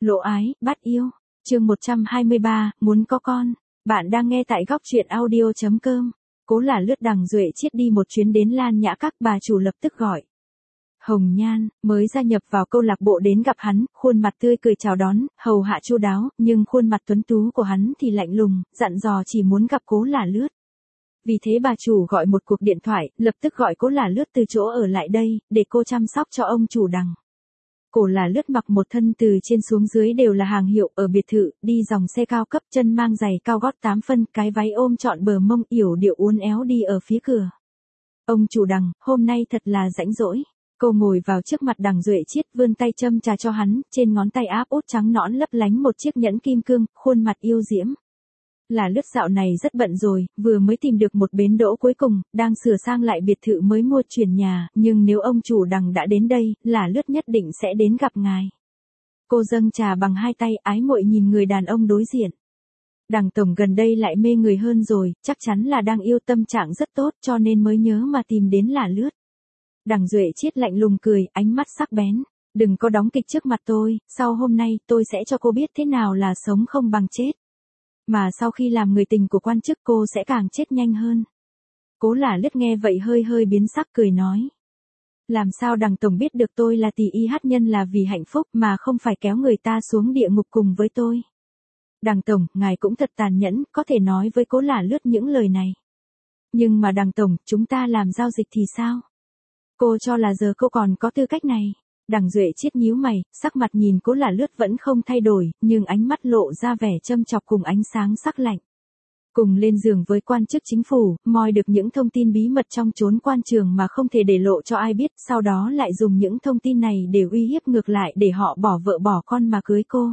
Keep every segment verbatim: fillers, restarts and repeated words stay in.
Lộ ái, bắt yêu. Chương một trăm hai mươi ba, muốn có con. Bạn đang nghe tại góc truyện audio chấm com. Cố là lướt Đằng Duệ Chiết đi một chuyến đến Lan Nhã Các, bà chủ lập tức gọi. Hồng Nhan, mới gia nhập vào câu lạc bộ đến gặp hắn, khuôn mặt tươi cười chào đón, hầu hạ chu đáo, nhưng khuôn mặt tuấn tú của hắn thì lạnh lùng, dặn dò chỉ muốn gặp Cố là lướt. Vì thế bà chủ gọi một cuộc điện thoại, lập tức gọi Cố là lướt từ chỗ ở lại đây, để cô chăm sóc cho ông chủ Đằng. Cố là lướt mặc một thân từ trên xuống dưới đều là hàng hiệu ở biệt thự, đi dòng xe cao cấp, chân mang giày cao gót tám phân, cái váy ôm trọn bờ mông, yểu điệu uốn éo đi ở phía cửa. Ông chủ Đằng, hôm nay thật là rãnh rỗi. Cô ngồi vào trước mặt Đằng Duệ Chiết, vươn tay châm trà cho hắn, trên ngón tay áp út trắng nõn lấp lánh một chiếc nhẫn kim cương, khuôn mặt yêu diễm. Là lướt dạo này rất bận rồi, vừa mới tìm được một bến đỗ cuối cùng, đang sửa sang lại biệt thự mới mua chuyển nhà, nhưng nếu ông chủ Đằng đã đến đây, là lướt nhất định sẽ đến gặp ngài. Cô dâng trà bằng hai tay, ái muội nhìn người đàn ông đối diện. Đằng tổng gần đây lại mê người hơn rồi, chắc chắn là đang yêu, tâm trạng rất tốt cho nên mới nhớ mà tìm đến là lướt. Đằng Duệ Chiết lạnh lùng cười, ánh mắt sắc bén. Đừng có đóng kịch trước mặt tôi, sau hôm nay tôi sẽ cho cô biết thế nào là sống không bằng chết. Mà sau khi làm người tình của quan chức cô sẽ càng chết nhanh hơn. Cố là lướt nghe vậy hơi hơi biến sắc, cười nói. Làm sao Đằng tổng biết được tôi là tỷ y hát nhân là vì hạnh phúc mà không phải kéo người ta xuống địa ngục cùng với tôi. Đằng tổng, ngài cũng thật tàn nhẫn, có thể nói với Cố là lướt những lời này. Nhưng mà Đằng tổng, chúng ta làm giao dịch thì sao? Cô cho là giờ cô còn có tư cách này. Đằng Duệ Chiết nhíu mày, sắc mặt nhìn Cố là lướt vẫn không thay đổi, nhưng ánh mắt lộ ra vẻ châm chọc cùng ánh sáng sắc lạnh. Cùng lên giường với quan chức chính phủ, moi được những thông tin bí mật trong chốn quan trường mà không thể để lộ cho ai biết, sau đó lại dùng những thông tin này để uy hiếp ngược lại để họ bỏ vợ bỏ con mà cưới cô.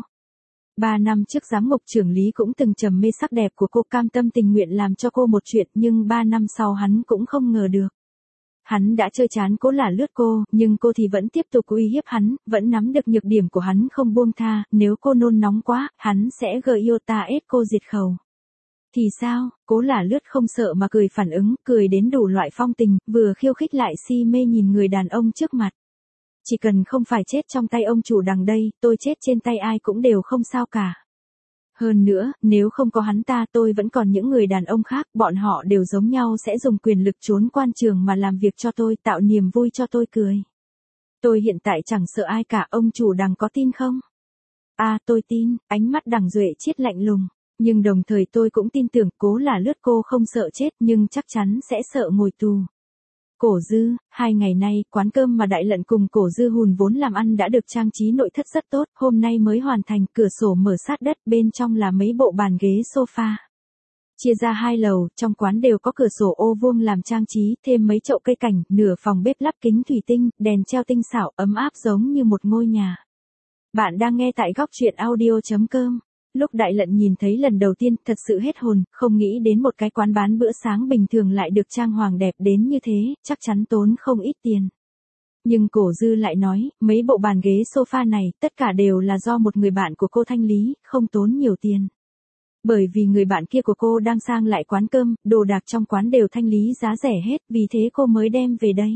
Ba năm trước giám mục trưởng lý cũng từng trầm mê sắc đẹp của cô, cam tâm tình nguyện làm cho cô một chuyện, nhưng ba năm sau hắn cũng không ngờ được. Hắn đã chơi chán Cố là lướt cô, nhưng cô thì vẫn tiếp tục uy hiếp hắn, vẫn nắm được nhược điểm của hắn không buông tha, nếu cô nôn nóng quá, hắn sẽ gợi yêu ta ép cô diệt khẩu. Thì sao? Cố là lướt không sợ mà cười phản ứng, cười đến đủ loại phong tình, vừa khiêu khích lại si mê nhìn người đàn ông trước mặt. Chỉ cần không phải chết trong tay ông chủ Đằng đây, tôi chết trên tay ai cũng đều không sao cả. Hơn nữa, nếu không có hắn ta tôi vẫn còn những người đàn ông khác, bọn họ đều giống nhau sẽ dùng quyền lực trốn quan trường mà làm việc cho tôi, tạo niềm vui cho tôi cười. Tôi hiện tại chẳng sợ ai cả, ông chủ Đằng có tin không? À, tôi tin, ánh mắt Đằng Duệ Chiết lạnh lùng, nhưng đồng thời tôi cũng tin tưởng Cố là lướt cô không sợ chết nhưng chắc chắn sẽ sợ ngồi tù. Cổ Dư, hai ngày nay, quán cơm mà Đại Lận cùng Cổ Dư Hùn vốn làm ăn đã được trang trí nội thất rất tốt, hôm nay mới hoàn thành, cửa sổ mở sát đất, bên trong là mấy bộ bàn ghế sofa. Chia ra hai lầu, trong quán đều có cửa sổ ô vuông làm trang trí, thêm mấy chậu cây cảnh, nửa phòng bếp lắp kính thủy tinh, đèn treo tinh xảo, ấm áp giống như một ngôi nhà. Bạn đang nghe tại góc truyện audio chấm com. Lúc Đại Lận nhìn thấy lần đầu tiên, thật sự hết hồn, không nghĩ đến một cái quán bán bữa sáng bình thường lại được trang hoàng đẹp đến như thế, chắc chắn tốn không ít tiền. Nhưng Cổ Dư lại nói, mấy bộ bàn ghế sofa này, tất cả đều là do một người bạn của cô thanh lý, không tốn nhiều tiền. Bởi vì người bạn kia của cô đang sang lại quán cơm, đồ đạc trong quán đều thanh lý giá rẻ hết, vì thế cô mới đem về đây.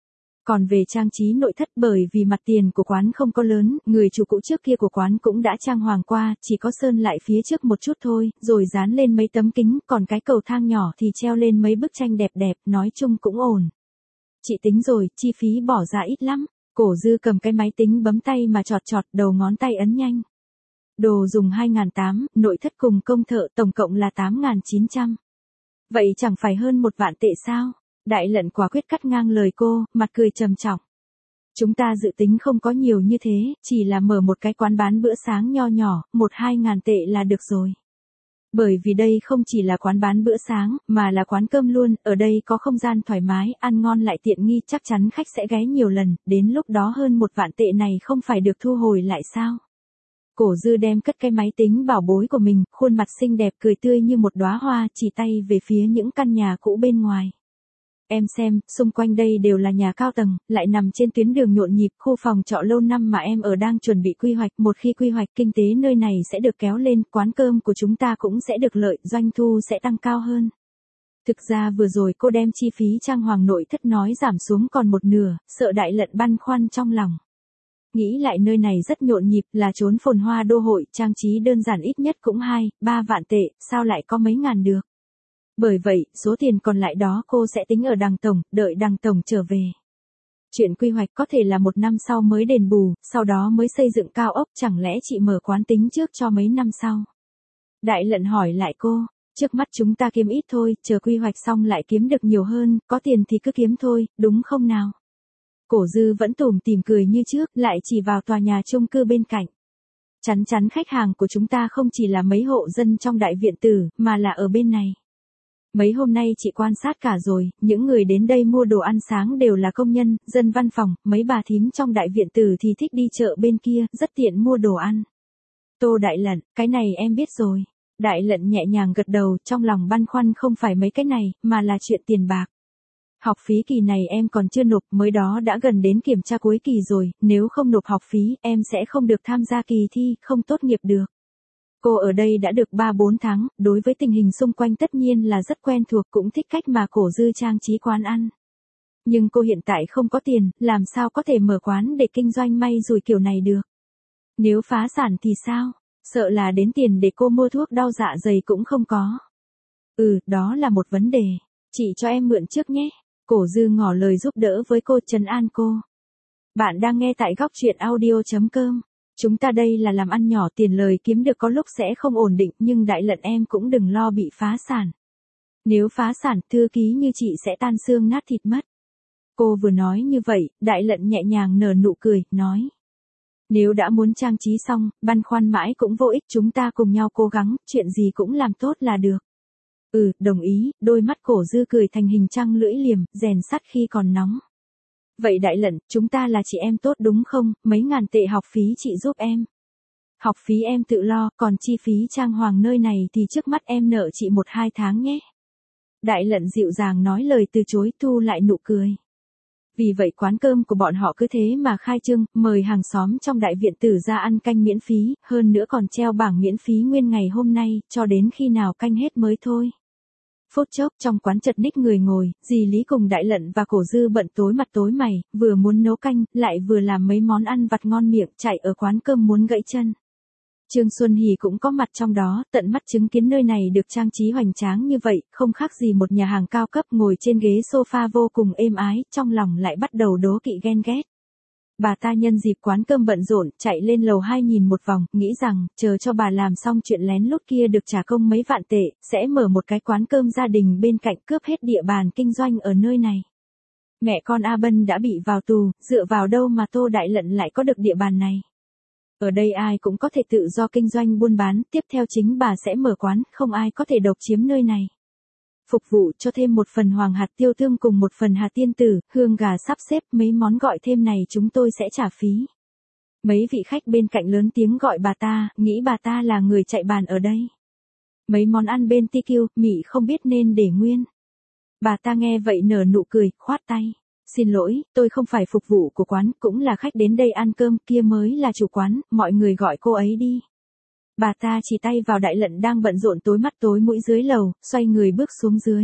Còn về trang trí nội thất, bởi vì mặt tiền của quán không có lớn, người chủ cũ trước kia của quán cũng đã trang hoàng qua, chỉ có sơn lại phía trước một chút thôi, rồi dán lên mấy tấm kính, còn cái cầu thang nhỏ thì treo lên mấy bức tranh đẹp đẹp, nói chung cũng ổn. Chị tính rồi, chi phí bỏ ra ít lắm. Cổ Dư cầm cái máy tính bấm tay mà chọt chọt, đầu ngón tay ấn nhanh. Đồ dùng hai nghìn tám trăm, nội thất cùng công thợ tổng cộng là tám nghìn chín trăm. Vậy chẳng phải hơn một vạn tệ sao? Đại Lận quả quyết cắt ngang lời cô, mặt cười trầm trọng. Chúng ta dự tính không có nhiều như thế, chỉ là mở một cái quán bán bữa sáng nho nhỏ, một hai ngàn tệ là được rồi. Bởi vì đây không chỉ là quán bán bữa sáng, mà là quán cơm luôn, ở đây có không gian thoải mái, ăn ngon lại tiện nghi, chắc chắn khách sẽ ghé nhiều lần, đến lúc đó hơn một vạn tệ này không phải được thu hồi lại sao? Cổ Dư đem cất cái máy tính bảo bối của mình, khuôn mặt xinh đẹp cười tươi như một đóa hoa, chỉ tay về phía những căn nhà cũ bên ngoài. Em xem, xung quanh đây đều là nhà cao tầng, lại nằm trên tuyến đường nhộn nhịp, khu phòng trọ lâu năm mà em ở đang chuẩn bị quy hoạch, một khi quy hoạch kinh tế nơi này sẽ được kéo lên, quán cơm của chúng ta cũng sẽ được lợi, doanh thu sẽ tăng cao hơn. Thực ra vừa rồi cô đem chi phí trang hoàng nội thất nói giảm xuống còn một nửa, sợ Đại Lận băn khoăn trong lòng. nghĩ lại nơi này rất nhộn nhịp, là trốn phồn hoa đô hội, trang trí đơn giản ít nhất cũng hai, ba vạn tệ, sao lại có mấy ngàn được. Bởi vậy, số tiền còn lại đó cô sẽ tính ở đằng tổng, đợi đằng tổng trở về. Chuyện quy hoạch có thể là một năm sau mới đền bù, sau đó mới xây dựng cao ốc, chẳng lẽ chị mở quán tính trước cho mấy năm sau. Đại Lận hỏi lại cô, trước mắt chúng ta kiếm ít thôi, chờ quy hoạch xong lại kiếm được nhiều hơn, có tiền thì cứ kiếm thôi, đúng không nào? Cổ Dư vẫn tủm tỉm cười như trước, lại chỉ vào tòa nhà chung cư bên cạnh. Chắn chắn khách hàng của chúng ta không chỉ là mấy hộ dân trong đại viện tử, mà là ở bên này. Mấy hôm nay chị quan sát cả rồi, những người đến đây mua đồ ăn sáng đều là công nhân, dân văn phòng, mấy bà thím trong đại viện tử thì thích đi chợ bên kia, rất tiện mua đồ ăn. Tô Đại Lận, cái này em biết rồi. Đại Lận nhẹ nhàng gật đầu, trong lòng băn khoăn không phải mấy cái này, mà là chuyện tiền bạc. Học phí kỳ này em còn chưa nộp, mới đó đã gần đến kiểm tra cuối kỳ rồi, nếu không nộp học phí, em sẽ không được tham gia kỳ thi, không tốt nghiệp được. Cô ở đây đã được ba bốn tháng, đối với tình hình xung quanh tất nhiên là rất quen thuộc, cũng thích cách mà Cổ Dư trang trí quán ăn. Nhưng cô hiện tại không có tiền, làm sao có thể mở quán để kinh doanh may rủi kiểu này được. Nếu phá sản thì sao? Sợ là đến tiền để cô mua thuốc đau dạ dày cũng không có. Ừ, đó là một vấn đề. Chị cho em mượn trước nhé. Cổ Dư ngỏ lời giúp đỡ với cô, trấn an cô. Bạn đang nghe tại góc truyện audio chấm com. Chúng ta đây là làm ăn nhỏ, tiền lời kiếm được có lúc sẽ không ổn định, nhưng Đại Lận em cũng đừng lo bị phá sản. Nếu phá sản, thư ký như chị sẽ tan xương nát thịt mất. Cô vừa nói như vậy, Đại Lận nhẹ nhàng nở nụ cười, nói. Nếu đã muốn trang trí xong, băn khoăn mãi cũng vô ích, chúng ta cùng nhau cố gắng, chuyện gì cũng làm tốt là được. Ừ, đồng ý, đôi mắt Cổ Dư cười thành hình trăng lưỡi liềm, rèn sắt khi còn nóng. Vậy Đại Lận, chúng ta là chị em tốt đúng không, mấy ngàn tệ học phí chị giúp em. Học phí em tự lo, còn chi phí trang hoàng nơi này thì trước mắt em nợ chị một hai tháng nhé. Đại Lận dịu dàng nói lời từ chối, thu lại nụ cười. Vì vậy quán cơm của bọn họ cứ thế mà khai trương, mời hàng xóm trong đại viện tử ra ăn canh miễn phí, hơn nữa còn treo bảng miễn phí nguyên ngày hôm nay, cho đến khi nào canh hết mới thôi. Phút chốc trong quán chật ních người ngồi, dì Lý cùng Đại Lận và Cổ Dư bận tối mặt tối mày, vừa muốn nấu canh, lại vừa làm mấy món ăn vặt ngon miệng, chạy ở quán cơm muốn gãy chân. Trương Xuân Hỷ cũng có mặt trong đó, tận mắt chứng kiến nơi này được trang trí hoành tráng như vậy, không khác gì một nhà hàng cao cấp, ngồi trên ghế sofa vô cùng êm ái, trong lòng lại bắt đầu đố kỵ ghen ghét. Bà ta nhân dịp quán cơm bận rộn, chạy lên lầu hai nhìn một vòng, nghĩ rằng, chờ cho bà làm xong chuyện lén lút kia được trả công mấy vạn tệ, sẽ mở một cái quán cơm gia đình bên cạnh, cướp hết địa bàn kinh doanh ở nơi này. Mẹ con A Bân đã bị vào tù, dựa vào đâu mà Tô Đại Lận lại có được địa bàn này. Ở đây ai cũng có thể tự do kinh doanh buôn bán, tiếp theo chính bà sẽ mở quán, không ai có thể độc chiếm nơi này. Phục vụ cho thêm một phần hoàng hạt tiêu tương cùng một phần hạt tiên tử, hương gà sắp xếp, mấy món gọi thêm này chúng tôi sẽ trả phí. Mấy vị khách bên cạnh lớn tiếng gọi bà ta, nghĩ bà ta là người chạy bàn ở đây. Mấy món ăn bên tê kiu, mị không biết nên để nguyên. Bà ta nghe vậy nở nụ cười, khoát tay. Xin lỗi, tôi không phải phục vụ của quán, cũng là khách đến đây ăn cơm, kia mới là chủ quán, mọi người gọi cô ấy đi. Bà ta chỉ tay vào Đại Lận đang bận rộn tối mắt tối mũi dưới lầu, xoay người bước xuống dưới.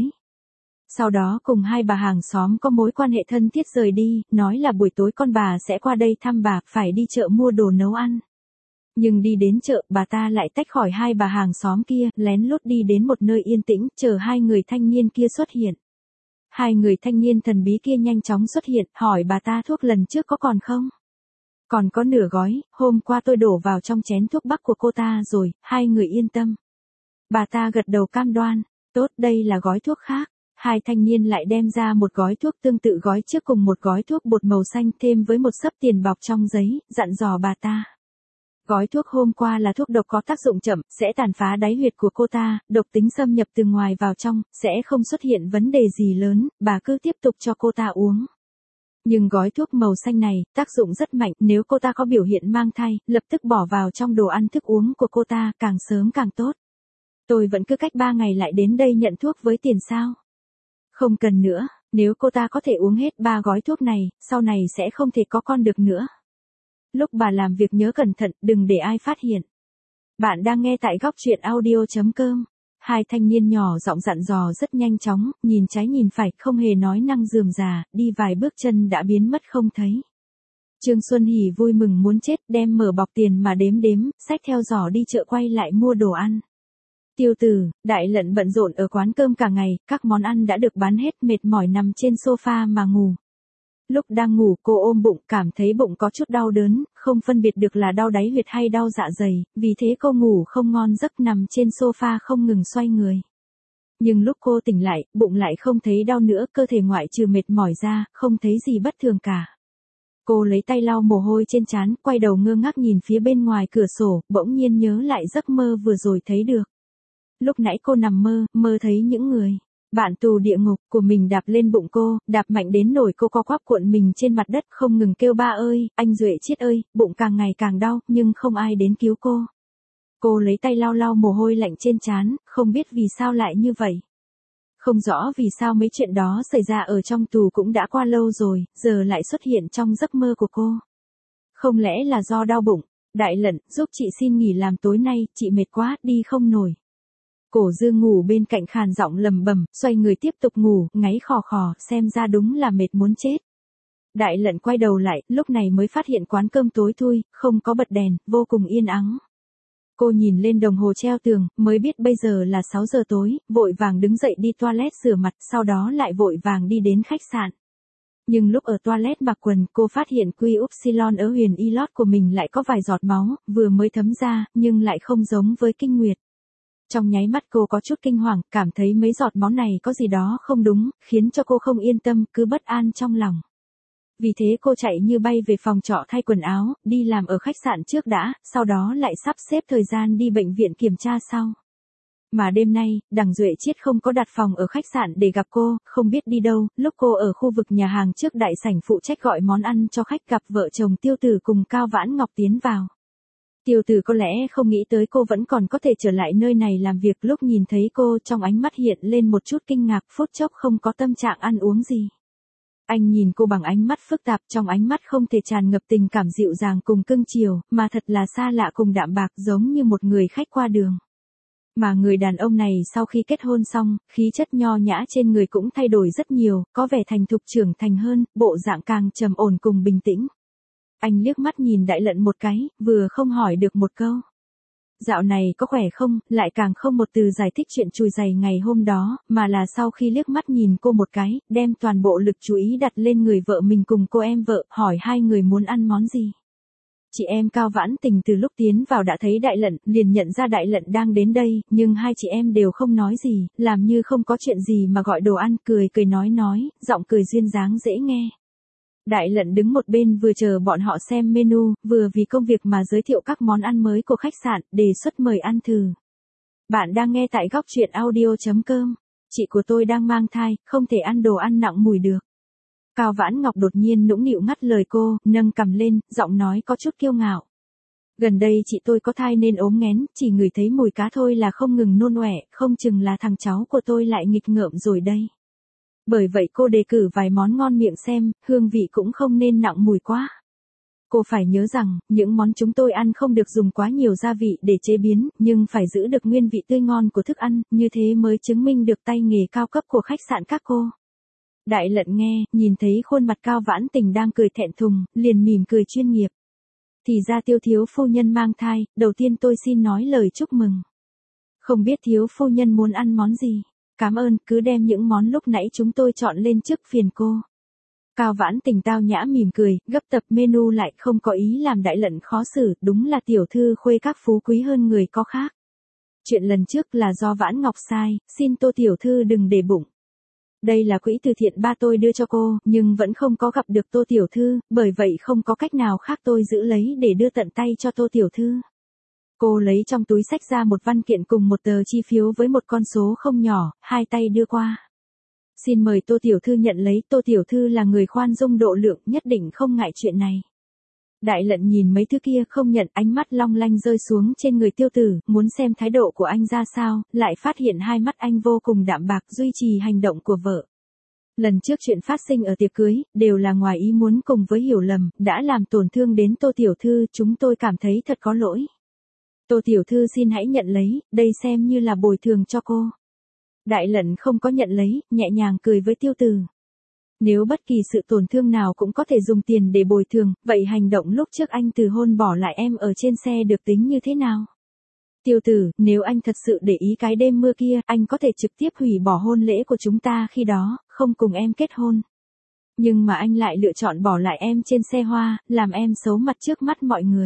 Sau đó cùng hai bà hàng xóm có mối quan hệ thân thiết rời đi, nói là buổi tối con bà sẽ qua đây thăm bà, phải đi chợ mua đồ nấu ăn. Nhưng đi đến chợ, bà ta lại tách khỏi hai bà hàng xóm kia, lén lút đi đến một nơi yên tĩnh, chờ hai người thanh niên kia xuất hiện. Hai người thanh niên thần bí kia nhanh chóng xuất hiện, hỏi bà ta thuốc lần trước có còn không? Còn có nửa gói, hôm qua tôi đổ vào trong chén thuốc bắc của cô ta rồi, hai người yên tâm. Bà ta gật đầu cam đoan, tốt, đây là gói thuốc khác. Hai thanh niên lại đem ra một gói thuốc tương tự gói trước cùng một gói thuốc bột màu xanh thêm với một xấp tiền bọc trong giấy, dặn dò bà ta. Gói thuốc hôm qua là thuốc độc có tác dụng chậm, sẽ tàn phá đáy huyệt của cô ta, độc tính xâm nhập từ ngoài vào trong, sẽ không xuất hiện vấn đề gì lớn, bà cứ tiếp tục cho cô ta uống. Nhưng gói thuốc màu xanh này, tác dụng rất mạnh, nếu cô ta có biểu hiện mang thai, lập tức bỏ vào trong đồ ăn thức uống của cô ta, càng sớm càng tốt. Tôi vẫn cứ cách ba ngày lại đến đây nhận thuốc với tiền sao? Không cần nữa, nếu cô ta có thể uống hết ba gói thuốc này, sau này sẽ không thể có con được nữa. Lúc bà làm việc nhớ cẩn thận, đừng để ai phát hiện. Bạn đang nghe tại góc truyện audio chấm com. Hai thanh niên nhỏ giọng dặn dò rất nhanh chóng, nhìn trái nhìn phải, không hề nói năng rườm rà, đi vài bước chân đã biến mất không thấy. Trương Xuân Hỷ vui mừng muốn chết, đem mở bọc tiền mà đếm đếm, xách theo giỏ đi chợ quay lại mua đồ ăn. Tiêu Tử, Đại Lận bận rộn ở quán cơm cả ngày, các món ăn đã được bán hết, mệt mỏi nằm trên sofa mà ngủ. Lúc đang ngủ cô ôm bụng, cảm thấy bụng có chút đau đớn, không phân biệt được là đau đáy huyệt hay đau dạ dày, vì thế cô ngủ không ngon giấc nằm trên sofa không ngừng xoay người. Nhưng lúc cô tỉnh lại, bụng lại không thấy đau nữa, cơ thể ngoại trừ mệt mỏi ra, không thấy gì bất thường cả. Cô lấy tay lau mồ hôi trên trán, quay đầu ngơ ngác nhìn phía bên ngoài cửa sổ, bỗng nhiên nhớ lại giấc mơ vừa rồi thấy được. Lúc nãy cô nằm mơ, mơ thấy những người bạn tù địa ngục của mình đạp lên bụng cô, đạp mạnh đến nổi cô co quắp cuộn mình trên mặt đất không ngừng kêu ba ơi, anh Duệ Chiết ơi, bụng càng ngày càng đau, nhưng không ai đến cứu cô. Cô lấy tay lau lau mồ hôi lạnh trên trán, không biết vì sao lại như vậy. Không rõ vì sao mấy chuyện đó xảy ra ở trong tù cũng đã qua lâu rồi, giờ lại xuất hiện trong giấc mơ của cô. Không lẽ là do đau bụng? Đại Lận, giúp chị xin nghỉ làm tối nay, chị mệt quá, đi không nổi. Cổ Dương ngủ bên cạnh khàn giọng lầm bầm, xoay người tiếp tục ngủ, ngáy khò khò, xem ra đúng là mệt muốn chết. Đại Lận quay đầu lại, lúc này mới phát hiện quán cơm tối thui, không có bật đèn, vô cùng yên ắng. Cô nhìn lên đồng hồ treo tường, mới biết bây giờ là sáu giờ tối, vội vàng đứng dậy đi toilet rửa mặt, sau đó lại vội vàng đi đến khách sạn. Nhưng lúc ở toilet mặc quần, cô phát hiện quy upsilon ở huyền y lót của mình lại có vài giọt máu, vừa mới thấm ra, nhưng lại không giống với kinh nguyệt. Trong nháy mắt cô có chút kinh hoàng, cảm thấy mấy giọt máu này có gì đó không đúng, khiến cho cô không yên tâm, cứ bất an trong lòng. Vì thế cô chạy như bay về phòng trọ thay quần áo, đi làm ở khách sạn trước đã, sau đó lại sắp xếp thời gian đi bệnh viện kiểm tra sau. Mà đêm nay, Đằng Duệ Chiết không có đặt phòng ở khách sạn để gặp cô, không biết đi đâu, lúc cô ở khu vực nhà hàng trước đại sảnh phụ trách gọi món ăn cho khách gặp vợ chồng Tiêu Tử cùng Cao Vãn Ngọc tiến vào. Tiêu Tử có lẽ không nghĩ tới cô vẫn còn có thể trở lại nơi này làm việc, lúc nhìn thấy cô trong ánh mắt hiện lên một chút kinh ngạc, phút chốc không có tâm trạng ăn uống gì. Anh nhìn cô bằng ánh mắt phức tạp, trong ánh mắt không thể tràn ngập tình cảm dịu dàng cùng cưng chiều, mà thật là xa lạ cùng đạm bạc, giống như một người khách qua đường. Mà người đàn ông này sau khi kết hôn xong, khí chất nho nhã trên người cũng thay đổi rất nhiều, có vẻ thành thục trưởng thành hơn, bộ dạng càng trầm ổn cùng bình tĩnh. Anh liếc mắt nhìn Đại Lận một cái, vừa không hỏi được một câu. Dạo này có khỏe không, lại càng không một từ giải thích chuyện chùi giày ngày hôm đó, mà là sau khi liếc mắt nhìn cô một cái, đem toàn bộ lực chú ý đặt lên người vợ mình cùng cô em vợ, hỏi hai người muốn ăn món gì. Chị em Cao Vãn Tình từ lúc tiến vào đã thấy Đại Lận, liền nhận ra Đại Lận đang đến đây, nhưng hai chị em đều không nói gì, làm như không có chuyện gì mà gọi đồ ăn, cười cười nói nói, giọng cười duyên dáng dễ nghe. Đại Lận đứng một bên vừa chờ bọn họ xem menu, vừa vì công việc mà giới thiệu các món ăn mới của khách sạn, đề xuất mời ăn thử. Bạn đang nghe tại góc truyện audio chấm com. Chị của tôi đang mang thai, không thể ăn đồ ăn nặng mùi được. Cao Vãn Ngọc đột nhiên nũng nịu ngắt lời cô, nâng cằm lên, giọng nói có chút kiêu ngạo. Gần đây chị tôi có thai nên ốm nghén, chỉ ngửi thấy mùi cá thôi là không ngừng nôn ọe, không chừng là thằng cháu của tôi lại nghịch ngợm rồi đây. Bởi vậy cô đề cử vài món ngon miệng xem, hương vị cũng không nên nặng mùi quá. Cô phải nhớ rằng, những món chúng tôi ăn không được dùng quá nhiều gia vị để chế biến, nhưng phải giữ được nguyên vị tươi ngon của thức ăn, như thế mới chứng minh được tay nghề cao cấp của khách sạn các cô. Đại Lận nghe, nhìn thấy khuôn mặt Cao Vãn Tình đang cười thẹn thùng, liền mỉm cười chuyên nghiệp. Thì ra Tiêu thiếu phu nhân mang thai, đầu tiên tôi xin nói lời chúc mừng. Không biết thiếu phu nhân muốn ăn món gì? Cảm ơn, cứ đem những món lúc nãy chúng tôi chọn lên trước phiền cô. Cao Vãn Tình tao nhã mỉm cười, gấp tập menu lại, không có ý làm Đại Lận khó xử, đúng là tiểu thư khuê các phú quý hơn người có khác. Chuyện lần trước là do Vãn Ngọc sai, xin Tô tiểu thư đừng để bụng. Đây là quỹ từ thiện ba tôi đưa cho cô, nhưng vẫn không có gặp được Tô tiểu thư, bởi vậy không có cách nào khác tôi giữ lấy để đưa tận tay cho Tô tiểu thư. Cô lấy trong túi xách ra một văn kiện cùng một tờ chi phiếu với một con số không nhỏ, hai tay đưa qua. Xin mời Tô tiểu thư nhận lấy, Tô tiểu thư là người khoan dung độ lượng, nhất định không ngại chuyện này. Đại Lận nhìn mấy thứ kia không nhận, ánh mắt long lanh rơi xuống trên người Tiêu Tử, muốn xem thái độ của anh ra sao, lại phát hiện hai mắt anh vô cùng đạm bạc duy trì hành động của vợ. Lần trước chuyện phát sinh ở tiệc cưới, đều là ngoài ý muốn cùng với hiểu lầm, đã làm tổn thương đến Tô tiểu thư, chúng tôi cảm thấy thật có lỗi. Tô tiểu thư xin hãy nhận lấy, đây xem như là bồi thường cho cô. Đại Lận không có nhận lấy, nhẹ nhàng cười với Tiêu Tử. Nếu bất kỳ sự tổn thương nào cũng có thể dùng tiền để bồi thường, vậy hành động lúc trước anh từ hôn bỏ lại em ở trên xe được tính như thế nào? Tiêu tử, nếu anh thật sự để ý cái đêm mưa kia, anh có thể trực tiếp hủy bỏ hôn lễ của chúng ta khi đó, không cùng em kết hôn. Nhưng mà anh lại lựa chọn bỏ lại em trên xe hoa, làm em xấu mặt trước mắt mọi người.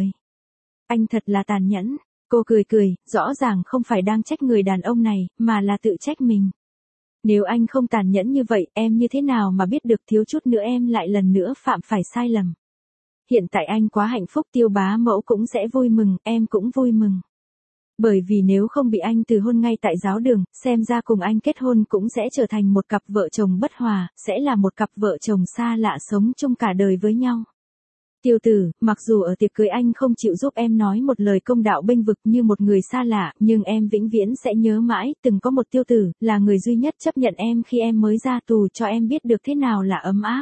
Anh thật là tàn nhẫn. Cô cười cười, rõ ràng không phải đang trách người đàn ông này, mà là tự trách mình. Nếu anh không tàn nhẫn như vậy, em như thế nào mà biết được thiếu chút nữa em lại lần nữa phạm phải sai lầm. Hiện tại anh quá hạnh phúc, Tiêu bá mẫu cũng sẽ vui mừng, em cũng vui mừng. Bởi vì nếu không bị anh từ hôn ngay tại giáo đường, xem ra cùng anh kết hôn cũng sẽ trở thành một cặp vợ chồng bất hòa, sẽ là một cặp vợ chồng xa lạ sống chung cả đời với nhau. Tiêu tử, mặc dù ở tiệc cưới anh không chịu giúp em nói một lời công đạo bênh vực như một người xa lạ, nhưng em vĩnh viễn sẽ nhớ mãi, từng có một tiêu tử, là người duy nhất chấp nhận em khi em mới ra tù, cho em biết được thế nào là ấm áp.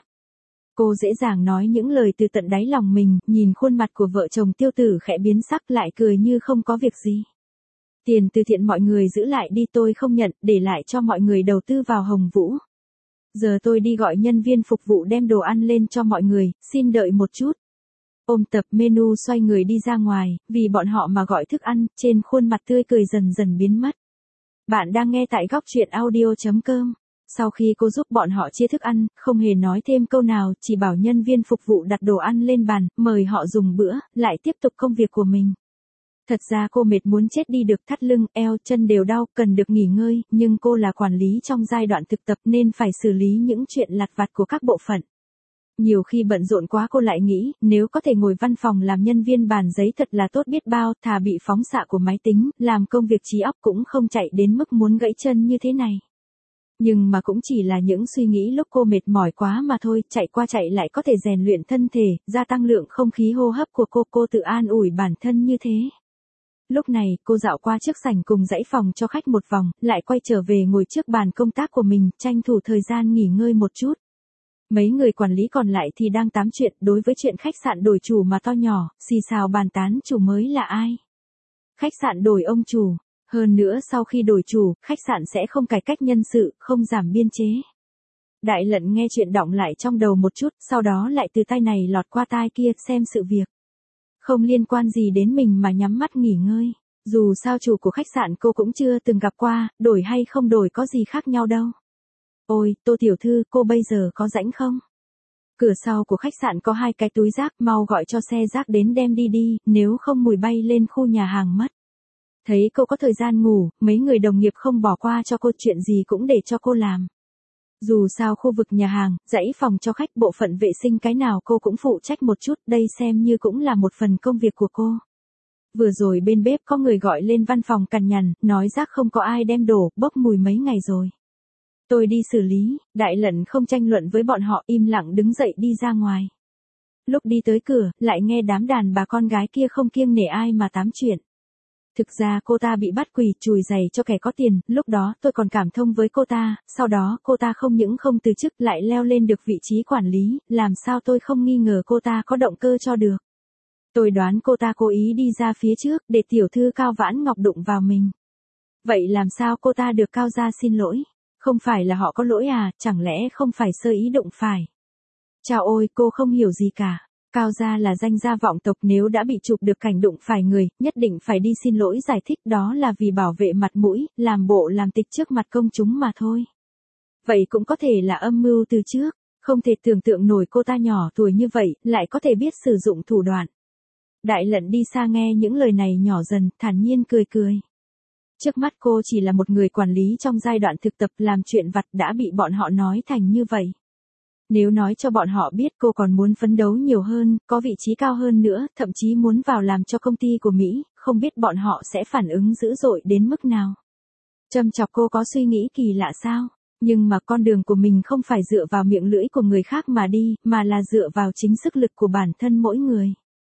Cô dễ dàng nói những lời từ tận đáy lòng mình, nhìn khuôn mặt của vợ chồng tiêu tử khẽ biến sắc lại cười như không có việc gì. Tiền từ thiện mọi người giữ lại đi, tôi không nhận, để lại cho mọi người đầu tư vào Hồng Vũ. Giờ tôi đi gọi nhân viên phục vụ đem đồ ăn lên cho mọi người, xin đợi một chút. Ôm tập menu xoay người đi ra ngoài, vì bọn họ mà gọi thức ăn, trên khuôn mặt tươi cười dần dần biến mất. Bạn đang nghe tại góc truyện audio chấm com. Sau khi cô giúp bọn họ chia thức ăn, không hề nói thêm câu nào, chỉ bảo nhân viên phục vụ đặt đồ ăn lên bàn, mời họ dùng bữa, lại tiếp tục công việc của mình. Thật ra cô mệt muốn chết đi được, thắt lưng, eo, chân đều đau, cần được nghỉ ngơi, nhưng cô là quản lý trong giai đoạn thực tập nên phải xử lý những chuyện lặt vặt của các bộ phận. Nhiều khi bận rộn quá cô lại nghĩ, nếu có thể ngồi văn phòng làm nhân viên bàn giấy thật là tốt biết bao, thà bị phóng xạ của máy tính, làm công việc trí óc cũng không chạy đến mức muốn gãy chân như thế này. Nhưng mà cũng chỉ là những suy nghĩ lúc cô mệt mỏi quá mà thôi, chạy qua chạy lại có thể rèn luyện thân thể, gia tăng lượng không khí hô hấp của cô, cô tự an ủi bản thân như thế. Lúc này, cô dạo qua trước sảnh cùng dãy phòng cho khách một vòng, lại quay trở về ngồi trước bàn công tác của mình, tranh thủ thời gian nghỉ ngơi một chút. Mấy người quản lý còn lại thì đang tám chuyện, đối với chuyện khách sạn đổi chủ mà to nhỏ, xì xào bàn tán chủ mới là ai. Khách sạn đổi ông chủ. Hơn nữa sau khi đổi chủ, khách sạn sẽ không cải cách nhân sự, không giảm biên chế. Đại Lận nghe chuyện đọng lại trong đầu một chút, sau đó lại từ tai này lọt qua tai kia, xem sự việc. Không liên quan gì đến mình mà nhắm mắt nghỉ ngơi. Dù sao chủ của khách sạn cô cũng chưa từng gặp qua, đổi hay không đổi có gì khác nhau đâu. Ôi, Tô tiểu thư, cô bây giờ có rảnh không? Cửa sau của khách sạn có hai cái túi rác, mau gọi cho xe rác đến đem đi đi, nếu không mùi bay lên khu nhà hàng mất. Thấy cô có thời gian ngủ, mấy người đồng nghiệp không bỏ qua cho cô, chuyện gì cũng để cho cô làm. Dù sao khu vực nhà hàng, dãy phòng cho khách, bộ phận vệ sinh cái nào cô cũng phụ trách một chút, đây xem như cũng là một phần công việc của cô. Vừa rồi bên bếp có người gọi lên văn phòng cằn nhằn, nói rác không có ai đem đổ, bốc mùi mấy ngày rồi. Tôi đi xử lý. Đại Lận không tranh luận với bọn họ, im lặng đứng dậy đi ra ngoài. Lúc đi tới cửa, lại nghe đám đàn bà con gái kia không kiêng nể ai mà tám chuyện. Thực ra cô ta bị bắt quỳ chùi giày cho kẻ có tiền, lúc đó tôi còn cảm thông với cô ta, sau đó cô ta không những không từ chức lại leo lên được vị trí quản lý, làm sao tôi không nghi ngờ cô ta có động cơ cho được. Tôi đoán cô ta cố ý đi ra phía trước để tiểu thư Cao Vãn Ngọc đụng vào mình. Vậy làm sao cô ta được Cao gia xin lỗi? Không phải là họ có lỗi à, chẳng lẽ không phải sơ ý đụng phải? Chao ôi, cô không hiểu gì cả. Cao gia là danh gia vọng tộc, nếu đã bị chụp được cảnh đụng phải người, nhất định phải đi xin lỗi giải thích, đó là vì bảo vệ mặt mũi, làm bộ làm tịch trước mặt công chúng mà thôi. Vậy cũng có thể là âm mưu từ trước, không thể tưởng tượng nổi cô ta nhỏ tuổi như vậy, lại có thể biết sử dụng thủ đoạn. Đại Lận đi xa nghe những lời này nhỏ dần, thản nhiên cười cười. Trước mắt cô chỉ là một người quản lý trong giai đoạn thực tập làm chuyện vặt đã bị bọn họ nói thành như vậy. Nếu nói cho bọn họ biết cô còn muốn phấn đấu nhiều hơn, có vị trí cao hơn nữa, thậm chí muốn vào làm cho công ty của Mỹ, không biết bọn họ sẽ phản ứng dữ dội đến mức nào. Châm chọc cô có suy nghĩ kỳ lạ sao? Nhưng mà con đường của mình không phải dựa vào miệng lưỡi của người khác mà đi, mà là dựa vào chính sức lực của bản thân mỗi người.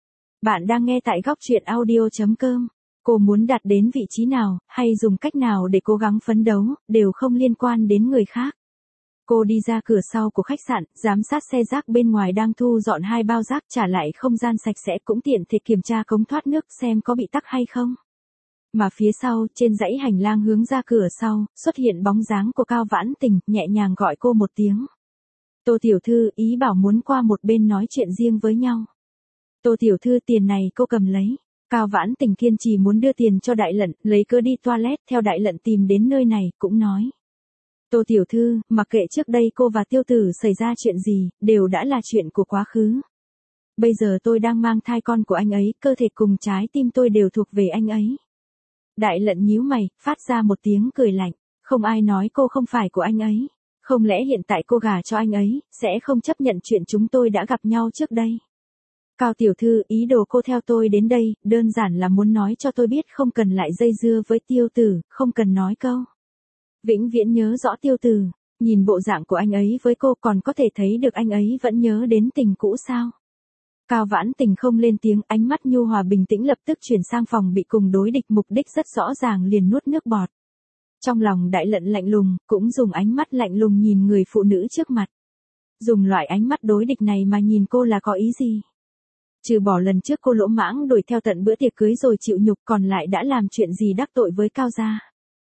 Bạn đang nghe tại góc truyện audio chấm com. Cô muốn đạt đến vị trí nào, hay dùng cách nào để cố gắng phấn đấu, đều không liên quan đến người khác. Cô đi ra cửa sau của khách sạn, giám sát xe rác bên ngoài đang thu dọn hai bao rác trả lại không gian sạch sẽ, cũng tiện thể kiểm tra cống thoát nước xem có bị tắc hay không. Mà phía sau, trên dãy hành lang hướng ra cửa sau, xuất hiện bóng dáng của Cao Vãn Tình, nhẹ nhàng gọi cô một tiếng. Tô tiểu thư ý bảo muốn qua một bên nói chuyện riêng với nhau. Tô tiểu thư tiền này cô cầm lấy. Cao Vãn Tình kiên trì muốn đưa tiền cho Đại Lận, lấy cớ đi toilet theo Đại Lận tìm đến nơi này, cũng nói. Tô tiểu thư, mặc kệ trước đây cô và Tiêu Tử xảy ra chuyện gì, đều đã là chuyện của quá khứ. Bây giờ tôi đang mang thai con của anh ấy, cơ thể cùng trái tim tôi đều thuộc về anh ấy. Đại Lận nhíu mày, phát ra một tiếng cười lạnh. Không ai nói cô không phải của anh ấy. Không lẽ hiện tại cô gả cho anh ấy, sẽ không chấp nhận chuyện chúng tôi đã gặp nhau trước đây? Cao tiểu thư, ý đồ cô theo tôi đến đây, đơn giản là muốn nói cho tôi biết không cần lại dây dưa với Tiêu Tử, không cần nói câu. Vĩnh viễn nhớ rõ Tiêu Tử, nhìn bộ dạng của anh ấy với cô còn có thể thấy được anh ấy vẫn nhớ đến tình cũ sao? Cao Vãn Tình không lên tiếng, ánh mắt nhu hòa bình tĩnh lập tức chuyển sang phòng bị cùng đối địch, mục đích rất rõ ràng, liền nuốt nước bọt. Trong lòng Đại Lận lạnh lùng, cũng dùng ánh mắt lạnh lùng nhìn người phụ nữ trước mặt. Dùng loại ánh mắt đối địch này mà nhìn cô là có ý gì? Trừ bỏ lần trước cô lỗ mãng đuổi theo tận bữa tiệc cưới rồi chịu nhục, còn lại đã làm chuyện gì đắc tội với Cao gia?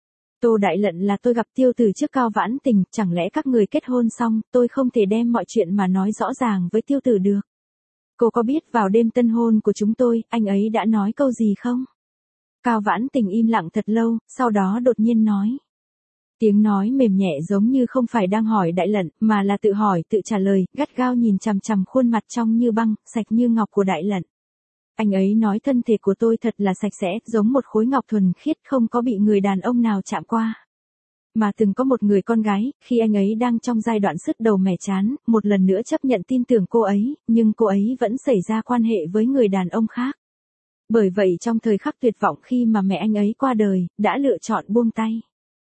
Tô Đại Lận là tôi gặp Tiêu Tử trước Cao Vãn Tình, chẳng lẽ các người kết hôn xong, tôi không thể đem mọi chuyện mà nói rõ ràng với Tiêu Tử được? Cô có biết vào đêm tân hôn của chúng tôi, anh ấy đã nói câu gì không? Cao Vãn Tình im lặng thật lâu, sau đó đột nhiên nói. Tiếng nói mềm nhẹ giống như không phải đang hỏi Đại Lận, mà là tự hỏi, tự trả lời, gắt gao nhìn chằm chằm khuôn mặt trong như băng, sạch như ngọc của Đại Lận. Anh ấy nói thân thể của tôi thật là sạch sẽ, giống một khối ngọc thuần khiết, không có bị người đàn ông nào chạm qua. Mà từng có một người con gái, khi anh ấy đang trong giai đoạn sứt đầu mẻ chán, một lần nữa chấp nhận tin tưởng cô ấy, nhưng cô ấy vẫn xảy ra quan hệ với người đàn ông khác. Bởi vậy trong thời khắc tuyệt vọng khi mà mẹ anh ấy qua đời, đã lựa chọn buông tay.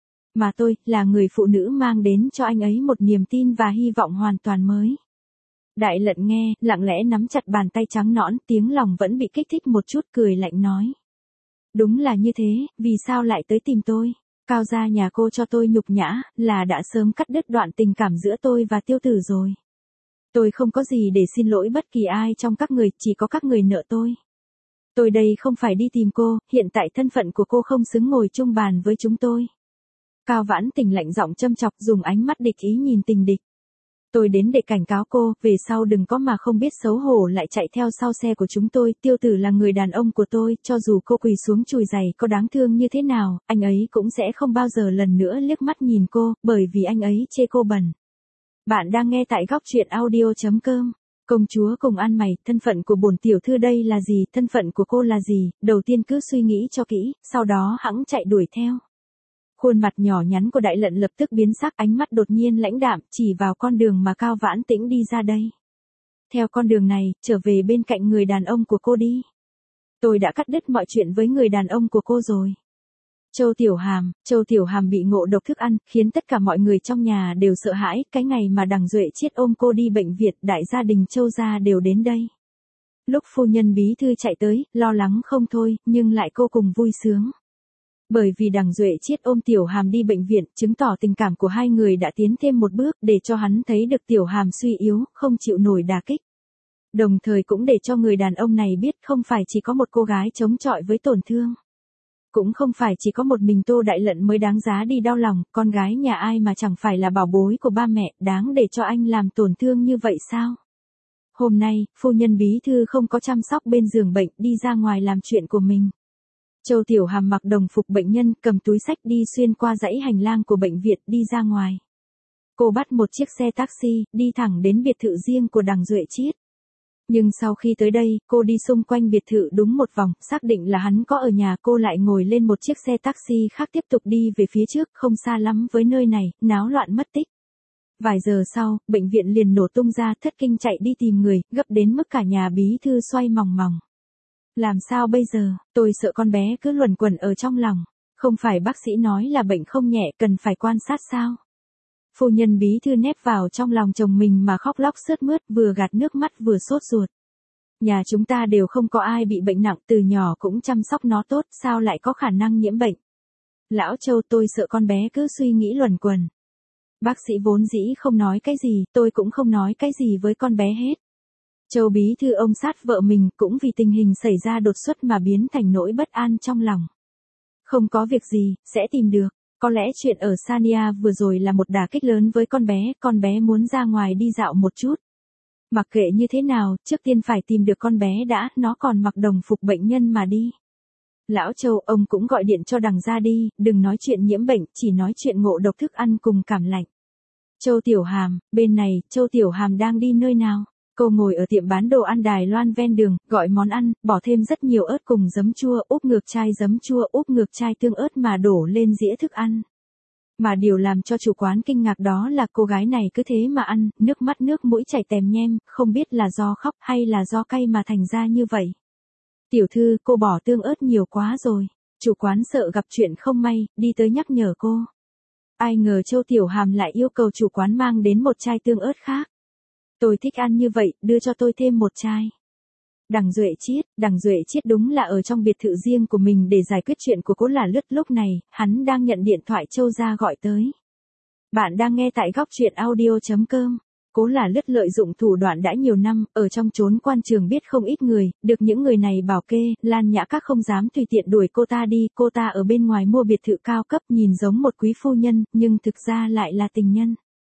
Mà tôi, là người phụ nữ mang đến cho anh ấy một niềm tin và hy vọng hoàn toàn mới. Đại Lận nghe, lặng lẽ nắm chặt bàn tay trắng nõn, tiếng lòng vẫn bị kích thích một chút, cười lạnh nói. Đúng là như thế, vì sao lại tới tìm tôi? Cao gia nhà cô cho tôi nhục nhã, là đã sớm cắt đứt đoạn tình cảm giữa tôi và Tiêu Tử rồi. Tôi không có gì để xin lỗi bất kỳ ai trong các người, chỉ có các người nợ tôi. Tôi đây không phải đi tìm cô, hiện tại thân phận của cô không xứng ngồi chung bàn với chúng tôi. Cao Vãn Tình lạnh giọng châm chọc, dùng ánh mắt địch ý nhìn Tình Địch. Tôi đến để cảnh cáo cô, về sau đừng có mà không biết xấu hổ lại chạy theo sau xe của chúng tôi, Tiêu Tử là người đàn ông của tôi, cho dù cô quỳ xuống chùi giày có đáng thương như thế nào, anh ấy cũng sẽ không bao giờ lần nữa liếc mắt nhìn cô, bởi vì anh ấy chê cô bẩn. Bạn đang nghe tại góc truyện audio chấm com. Công chúa cùng ăn mày, thân phận của bổn tiểu thư đây là gì, thân phận của cô là gì, đầu tiên cứ suy nghĩ cho kỹ, sau đó hẵng chạy đuổi theo. Khuôn mặt nhỏ nhắn của Đại Lận lập tức biến sắc, ánh mắt đột nhiên lãnh đạm, chỉ vào con đường mà Cao Vãn Tĩnh đi ra đây. Theo con đường này, trở về bên cạnh người đàn ông của cô đi. Tôi đã cắt đứt mọi chuyện với người đàn ông của cô rồi. Châu Tiểu Hàm, Châu Tiểu Hàm bị ngộ độc thức ăn, khiến tất cả mọi người trong nhà đều sợ hãi, cái ngày mà Đằng Duệ Chiết ôm cô đi bệnh viện, đại gia đình Châu gia đều đến đây. Lúc phu nhân bí thư chạy tới, lo lắng không thôi, nhưng lại vô cùng vui sướng. Bởi vì Đằng Duệ Chiết ôm Tiểu Hàm đi bệnh viện, chứng tỏ tình cảm của hai người đã tiến thêm một bước, để cho hắn thấy được Tiểu Hàm suy yếu, không chịu nổi đả kích. Đồng thời cũng để cho người đàn ông này biết không phải chỉ có một cô gái chống chọi với tổn thương. Cũng không phải chỉ có một mình Tô Đại Lận mới đáng giá đi đau lòng, con gái nhà ai mà chẳng phải là bảo bối của ba mẹ, đáng để cho anh làm tổn thương như vậy sao? Hôm nay, phu nhân bí thư không có chăm sóc bên giường bệnh, đi ra ngoài làm chuyện của mình. Châu Tiểu Hàm mặc đồng phục bệnh nhân, cầm túi xách đi xuyên qua dãy hành lang của bệnh viện, đi ra ngoài. Cô bắt một chiếc xe taxi, đi thẳng đến biệt thự riêng của Đằng Duệ Chiết. Nhưng sau khi tới đây, cô đi xung quanh biệt thự đúng một vòng, xác định là hắn có ở nhà, cô lại ngồi lên một chiếc xe taxi khác tiếp tục đi về phía trước, không xa lắm với nơi này, náo loạn mất tích. Vài giờ sau, bệnh viện liền nổ tung ra, thất kinh chạy đi tìm người, gấp đến mức cả nhà bí thư xoay mòng mòng. Làm sao bây giờ, tôi sợ con bé cứ luẩn quẩn ở trong lòng. Không phải bác sĩ nói là bệnh không nhẹ, cần phải quan sát sao? Phu nhân bí thư nép vào trong lòng chồng mình mà khóc lóc sướt mướt, vừa gạt nước mắt vừa sốt ruột. Nhà chúng ta đều không có ai bị bệnh nặng, từ nhỏ cũng chăm sóc nó tốt, sao lại có khả năng nhiễm bệnh? Lão Châu, tôi sợ con bé cứ suy nghĩ luẩn quẩn. Bác sĩ vốn dĩ không nói cái gì, tôi cũng không nói cái gì với con bé hết. Châu bí thư ông sát vợ mình, cũng vì tình hình xảy ra đột xuất mà biến thành nỗi bất an trong lòng. Không có việc gì, sẽ tìm được. Có lẽ chuyện ở Sania vừa rồi là một đả kích lớn với con bé, con bé muốn ra ngoài đi dạo một chút. Mặc kệ như thế nào, trước tiên phải tìm được con bé đã, nó còn mặc đồng phục bệnh nhân mà đi. Lão Châu, ông cũng gọi điện cho Đằng ra đi, đừng nói chuyện nhiễm bệnh, chỉ nói chuyện ngộ độc thức ăn cùng cảm lạnh. Châu Tiểu Hàm, bên này, Châu Tiểu Hàm đang đi nơi nào? Cô ngồi ở tiệm bán đồ ăn Đài Loan ven đường, gọi món ăn, bỏ thêm rất nhiều ớt cùng giấm chua, úp ngược chai giấm chua, úp ngược chai tương ớt mà đổ lên dĩa thức ăn. Mà điều làm cho chủ quán kinh ngạc đó là cô gái này cứ thế mà ăn, nước mắt nước mũi chảy tèm nhem, không biết là do khóc hay là do cay mà thành ra như vậy. Tiểu thư, cô bỏ tương ớt nhiều quá rồi. Chủ quán sợ gặp chuyện không may, đi tới nhắc nhở cô. Ai ngờ Châu Tiểu Hàm lại yêu cầu chủ quán mang đến một chai tương ớt khác. Tôi thích ăn như vậy, đưa cho tôi thêm một chai. Đằng Duệ Chiết, Đằng Duệ Chiết đúng là ở trong biệt thự riêng của mình để giải quyết chuyện của Cố Là Lướt. Lúc này, hắn đang nhận điện thoại Châu gia gọi tới. Bạn đang nghe tại góc truyện audio chấm com. Cố Là Lướt lợi dụng thủ đoạn đã nhiều năm, ở trong chốn quan trường biết không ít người, được những người này bảo kê, Lan Nhã Các không dám tùy tiện đuổi cô ta đi, cô ta ở bên ngoài mua biệt thự cao cấp nhìn giống một quý phu nhân, nhưng thực ra lại là tình nhân.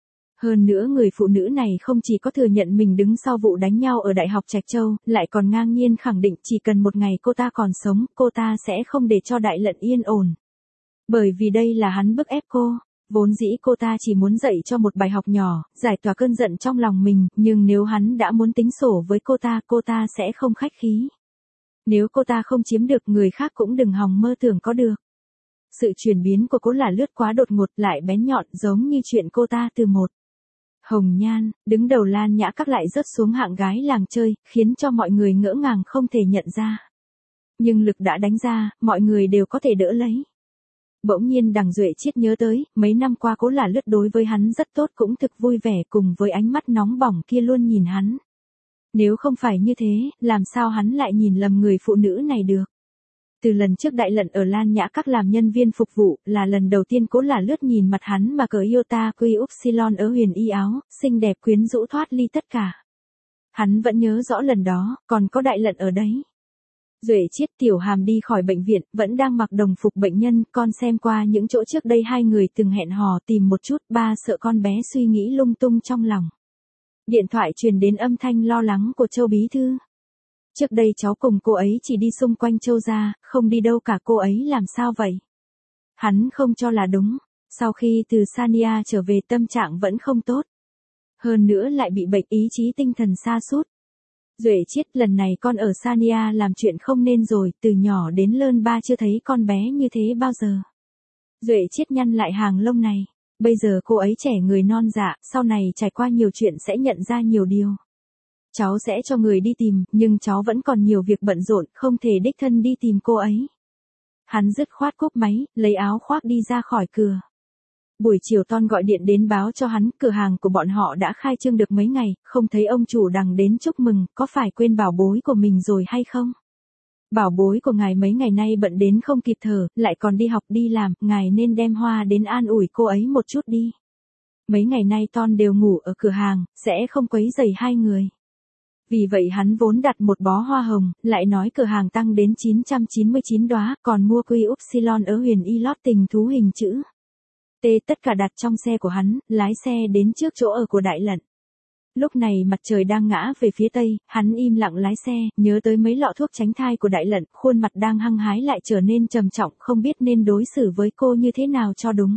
Hơn nữa người phụ nữ này không chỉ có thừa nhận mình đứng sau vụ đánh nhau ở Đại học Trạch Châu, lại còn ngang nhiên khẳng định chỉ cần một ngày cô ta còn sống, cô ta sẽ không để cho Đại Lận yên ổn. Bởi vì đây là hắn bức ép cô. Vốn dĩ cô ta chỉ muốn dạy cho một bài học nhỏ, giải tỏa cơn giận trong lòng mình, nhưng nếu hắn đã muốn tính sổ với cô ta, cô ta sẽ không khách khí. Nếu cô ta không chiếm được, người khác cũng đừng hòng mơ tưởng có được. Sự chuyển biến của Cố Là Lướt quá đột ngột, lại bén nhọn, giống như chuyện cô ta từ một hồng nhan, đứng đầu Lan Nhã Các lại rớt xuống hạng gái làng chơi, khiến cho mọi người ngỡ ngàng không thể nhận ra. Nhưng lực đã đánh ra, mọi người đều có thể đỡ lấy. Bỗng nhiên Đằng Duệ Chiết nhớ tới, mấy năm qua Cố Là Lướt đối với hắn rất tốt, cũng thực vui vẻ, cùng với ánh mắt nóng bỏng kia luôn nhìn hắn. Nếu không phải như thế, làm sao hắn lại nhìn lầm người phụ nữ này được? Từ lần trước Đại Lận ở Lan Nhã Các làm nhân viên phục vụ, là lần đầu tiên Cố Là Lướt nhìn mặt hắn mà cởi Iota Quy Upsilon ở huyền y áo, xinh đẹp quyến rũ thoát ly tất cả. Hắn vẫn nhớ rõ lần đó, còn có Đại Lận ở đấy. Duệ Chiết, Tiểu Hàm đi khỏi bệnh viện, vẫn đang mặc đồng phục bệnh nhân, con xem qua những chỗ trước đây hai người từng hẹn hò tìm một chút, ba sợ con bé suy nghĩ lung tung trong lòng. Điện thoại truyền đến âm thanh lo lắng của Châu bí thư. Trước đây cháu cùng cô ấy chỉ đi xung quanh Châu gia, không đi đâu cả, cô ấy làm sao vậy? Hắn không cho là đúng, sau khi từ Sania trở về tâm trạng vẫn không tốt. Hơn nữa lại bị bệnh ý chí tinh thần sa sút. Duệ Chiết, lần này con ở Sania làm chuyện không nên rồi, từ nhỏ đến lớn ba chưa thấy con bé như thế bao giờ. Duệ Chiết nhăn lại hàng lông này, bây giờ cô ấy trẻ người non dạ, sau này trải qua nhiều chuyện sẽ nhận ra nhiều điều. Cháu sẽ cho người đi tìm, nhưng cháu vẫn còn nhiều việc bận rộn, không thể đích thân đi tìm cô ấy. Hắn dứt khoát cúp máy, lấy áo khoác đi ra khỏi cửa. Buổi chiều Ton gọi điện đến báo cho hắn, cửa hàng của bọn họ đã khai trương được mấy ngày, không thấy ông chủ Đằng đến chúc mừng, có phải quên bảo bối của mình rồi hay không? Bảo bối của ngài mấy ngày nay bận đến không kịp thở, lại còn đi học đi làm, ngài nên đem hoa đến an ủi cô ấy một chút đi. Mấy ngày nay Ton đều ngủ ở cửa hàng, sẽ không quấy rầy hai người. Vì vậy hắn vốn đặt một bó hoa hồng, lại nói cửa hàng tăng đến chín trăm chín mươi chín đóa, còn mua Quy Upsilon ở huyền y lót tình thú hình chữ T tất cả đặt trong xe của hắn, lái xe đến trước chỗ ở của Đại Lận. Lúc này mặt trời đang ngã về phía tây, hắn im lặng lái xe, nhớ tới mấy lọ thuốc tránh thai của Đại Lận, khuôn mặt đang hăng hái lại trở nên trầm trọng, không biết nên đối xử với cô như thế nào cho đúng.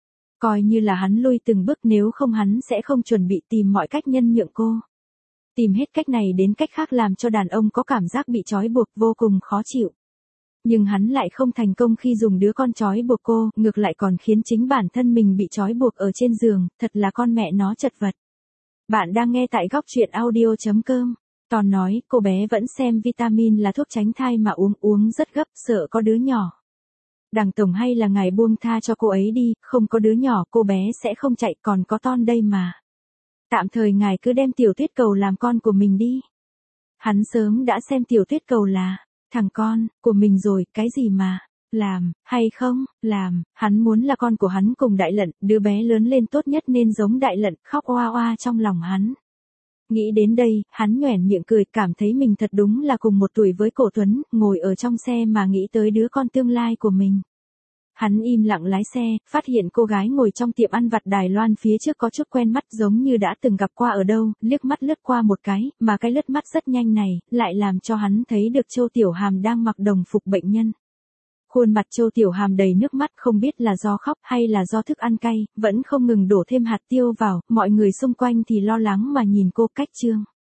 Coi như là hắn lui từng bước, nếu không hắn sẽ không chuẩn bị tìm mọi cách nhân nhượng cô. Tìm hết cách này đến cách khác làm cho đàn ông có cảm giác bị trói buộc vô cùng khó chịu. Nhưng hắn lại không thành công khi dùng đứa con trói buộc cô, ngược lại còn khiến chính bản thân mình bị trói buộc ở trên giường, thật là con mẹ nó chật vật. Bạn đang nghe tại góc truyện audio chấm com. Ton nói, cô bé vẫn xem vitamin là thuốc tránh thai mà uống uống rất gấp, sợ có đứa nhỏ. Đằng tổng hay là ngài buông tha cho cô ấy đi, không có đứa nhỏ cô bé sẽ không chạy, còn có Ton đây mà. Tạm thời ngài cứ đem Tiểu Tuyết Cầu làm con của mình đi. Hắn sớm đã xem Tiểu Tuyết Cầu là thằng con của mình rồi, cái gì mà làm, hay không, làm, hắn muốn là con của hắn cùng Đại Lận, đứa bé lớn lên tốt nhất nên giống Đại Lận, khóc oa oa trong lòng hắn. Nghĩ đến đây, hắn nhoẻn miệng cười, cảm thấy mình thật đúng là cùng một tuổi với Cổ Tuấn, ngồi ở trong xe mà nghĩ tới đứa con tương lai của mình. Hắn im lặng lái xe, phát hiện cô gái ngồi trong tiệm ăn vặt Đài Loan phía trước có chút quen mắt giống như đã từng gặp qua ở đâu, liếc mắt lướt qua một cái, mà cái lướt mắt rất nhanh này, lại làm cho hắn thấy được Châu Tiểu Hàm đang mặc đồng phục bệnh nhân. Khuôn mặt Châu Tiểu Hàm đầy nước mắt, không biết là do khóc hay là do thức ăn cay, vẫn không ngừng đổ thêm hạt tiêu vào, mọi người xung quanh thì lo lắng mà nhìn cô. Cách Chương